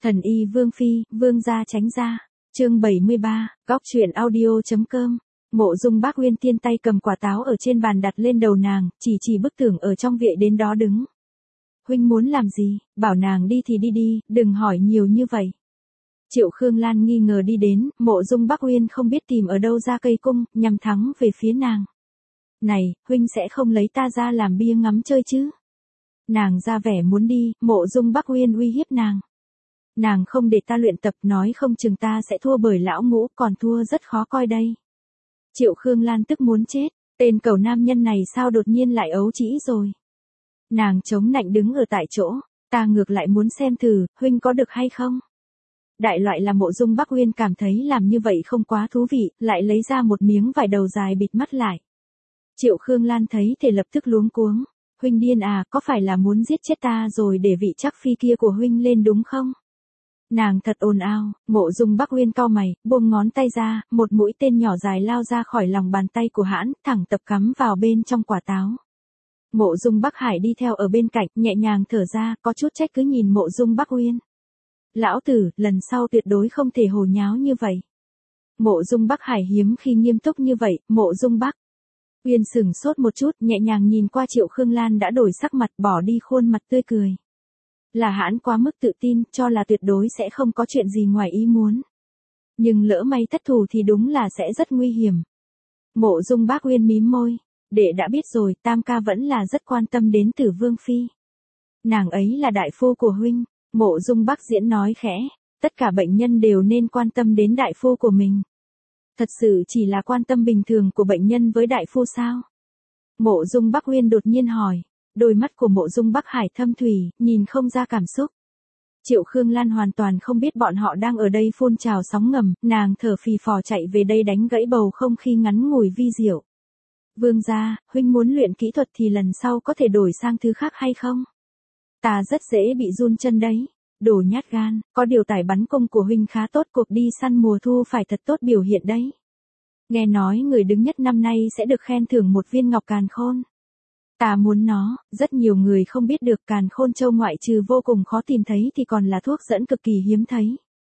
Thần y Vương Phi, Vương gia tránh ra. Chương 73, góc truyện audio.com. Mộ Dung Bác Uyên tiên tay cầm quả táo ở trên bàn đặt lên đầu nàng, chỉ bức tường ở trong viện đến đó đứng. Huynh muốn làm gì, bảo nàng đi thì đi, đừng hỏi nhiều như vậy. Triệu Khương Lan nghi ngờ đi đến, Mộ Dung Bác Uyên không biết tìm ở đâu ra cây cung, nhằm thắng về phía nàng. Này, huynh sẽ không lấy ta ra làm bia ngắm chơi chứ? Nàng ra vẻ muốn đi, Mộ Dung Bác Uyên uy hiếp nàng. Nàng không để ta luyện tập, nói không chừng ta sẽ thua bởi lão ngũ, còn thua rất khó coi đây. Triệu Khương Lan tức muốn chết, tên cẩu nam nhân này sao đột nhiên lại ấu trĩ rồi. Nàng chống nạnh đứng ở tại chỗ, ta ngược lại muốn xem thử, huynh có được hay không? Đại loại là Mộ Dung Bác Uyên cảm thấy làm như vậy không quá thú vị, lại lấy ra một miếng vải đầu dài bịt mắt lại. Triệu Khương Lan thấy thì lập tức luống cuống, huynh điên à, có phải là muốn giết chết ta rồi để vị chắc phi kia của huynh lên đúng không? Nàng thật ồn ào, Mộ Dung Bác Uyên cau mày, buông ngón tay ra, một mũi tên nhỏ dài lao ra khỏi lòng bàn tay của hãn, thẳng tập cắm vào bên trong quả táo. Mộ Dung Bắc Hải đi theo ở bên cạnh, nhẹ nhàng thở ra, có chút trách cứ nhìn Mộ Dung Bác Uyên. Lão tử, lần sau tuyệt đối không thể hồ nháo như vậy. Mộ Dung Bắc Hải hiếm khi nghiêm túc như vậy, Mộ Dung Bắc Uyên sửng sốt một chút, nhẹ nhàng nhìn qua Triệu Khương Lan đã đổi sắc mặt, bỏ đi khuôn mặt tươi cười. Là hãn quá mức tự tin, cho là tuyệt đối sẽ không có chuyện gì ngoài ý muốn. Nhưng lỡ may thất thủ thì đúng là sẽ rất nguy hiểm. Mộ Dung Bác Uyên mím môi, đệ đã biết rồi, tam ca vẫn là rất quan tâm đến Tử Vương Phi. Nàng ấy là đại phu của huynh, Mộ Dung Bắc Diễn nói khẽ, tất cả bệnh nhân đều nên quan tâm đến đại phu của mình. Thật sự chỉ là quan tâm bình thường của bệnh nhân với đại phu sao? Mộ Dung Bác Uyên đột nhiên hỏi. Đôi mắt của Mộ Dung Bắc Hải thâm thủy, nhìn không ra cảm xúc. Triệu Khương Lan hoàn toàn không biết bọn họ đang ở đây phun trào sóng ngầm, nàng thở phì phò chạy về đây đánh gãy bầu không khí ngắn ngủi vi diệu. Vương gia, huynh muốn luyện kỹ thuật thì lần sau có thể đổi sang thứ khác hay không? Ta rất dễ bị run chân đấy. Đồ nhát gan, có điều tài bắn cung của huynh khá tốt, cuộc đi săn mùa thu phải thật tốt biểu hiện đấy. Nghe nói người đứng nhất năm nay sẽ được khen thưởng một viên ngọc càn khôn. Ta muốn nó, rất nhiều người không biết được càn khôn châu ngoại trừ vô cùng khó tìm thấy thì còn là thuốc dẫn cực kỳ hiếm thấy.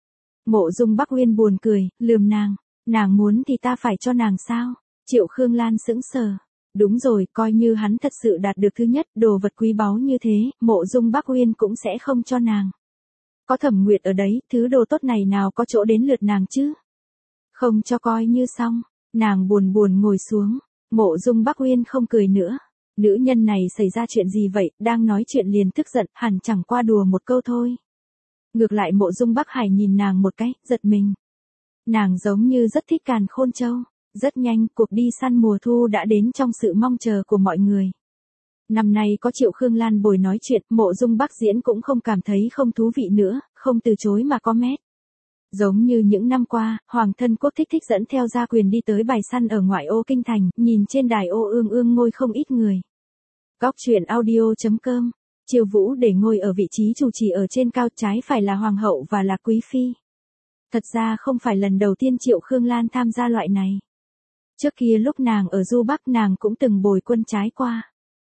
Mộ Dung Bắc Uyên buồn cười, lườm nàng muốn thì ta phải cho nàng sao? Triệu Khương Lan sững sờ. Đúng rồi, coi như hắn thật sự đạt được thứ nhất, đồ vật quý báu như thế, Mộ Dung Bắc Uyên cũng sẽ không cho nàng. Có Thẩm Nguyệt ở đấy, thứ đồ tốt này nào có chỗ đến lượt nàng chứ? Không cho coi như xong, nàng buồn ngồi xuống, Mộ Dung Bắc Uyên không cười nữa. Nữ nhân này xảy ra chuyện gì vậy, đang nói chuyện liền tức giận, hẳn chẳng qua đùa một câu thôi. Ngược lại Mộ Dung Bắc Hải nhìn nàng một cái, giật mình. Nàng giống như rất thích càn khôn châu. Rất nhanh, cuộc đi săn mùa thu đã đến trong sự mong chờ của mọi người. Năm nay có Triệu Khương Lan bồi nói chuyện, Mộ Dung Bắc Diễn cũng không cảm thấy không thú vị nữa, không từ chối mà comment. Giống như những năm qua, Hoàng thân quốc thích dẫn theo gia quyền đi tới bài săn ở ngoại ô kinh thành, nhìn trên đài ô ương ngồi không ít người. Góc truyện audio.com. Triều Vũ để ngồi ở vị trí chủ trì ở trên cao, trái phải là hoàng hậu và là quý phi. Thật ra không phải lần đầu tiên Triệu Khương Lan tham gia loại này. Trước kia lúc nàng ở Du Bắc nàng cũng từng bồi quân trái qua.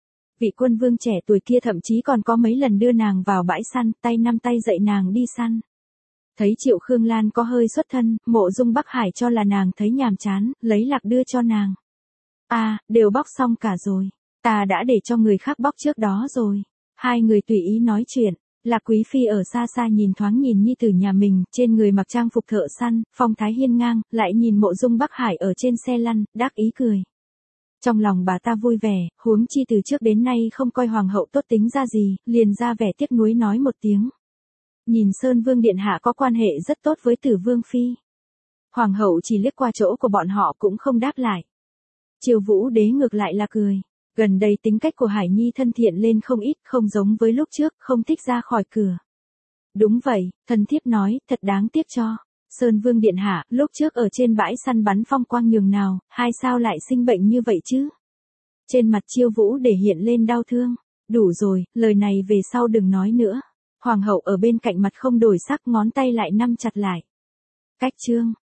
Vị quân vương trẻ tuổi kia thậm chí còn có mấy lần đưa nàng vào bãi săn, tay nắm tay dạy nàng đi săn. Thấy Triệu Khương Lan có hơi xuất thân, Mộ Dung Bắc Hải cho là nàng thấy nhàm chán, lấy lạc đưa cho nàng. À, đều bóc xong cả rồi. Ta đã để cho người khác bóc trước đó rồi. Hai người tùy ý nói chuyện. Lạc Quý Phi ở xa xa nhìn thoáng nhìn nhi tử nhà mình, trên người mặc trang phục thợ săn, phong thái hiên ngang, lại nhìn Mộ Dung Bắc Hải ở trên xe lăn, đắc ý cười. Trong lòng bà ta vui vẻ, huống chi từ trước đến nay không coi hoàng hậu tốt tính ra gì, liền ra vẻ tiếc nuối nói một tiếng. Nhìn Sơn Vương Điện Hạ có quan hệ rất tốt với Tử Vương Phi. Hoàng hậu chỉ liếc qua chỗ của bọn họ cũng không đáp lại. Triều Vũ đế ngược lại là cười. Gần đây tính cách của Hải Nhi thân thiện lên không ít, không giống với lúc trước, không thích ra khỏi cửa. Đúng vậy, thần thiếp nói, thật đáng tiếc cho. Sơn Vương Điện Hạ, lúc trước ở trên bãi săn bắn phong quang nhường nào, hai sao lại sinh bệnh như vậy chứ? Trên mặt Triều Vũ để hiện lên đau thương. Đủ rồi, lời này về sau đừng nói nữa. Hoàng hậu ở bên cạnh mặt không đổi sắc, ngón tay lại nắm chặt lại. Cách chương.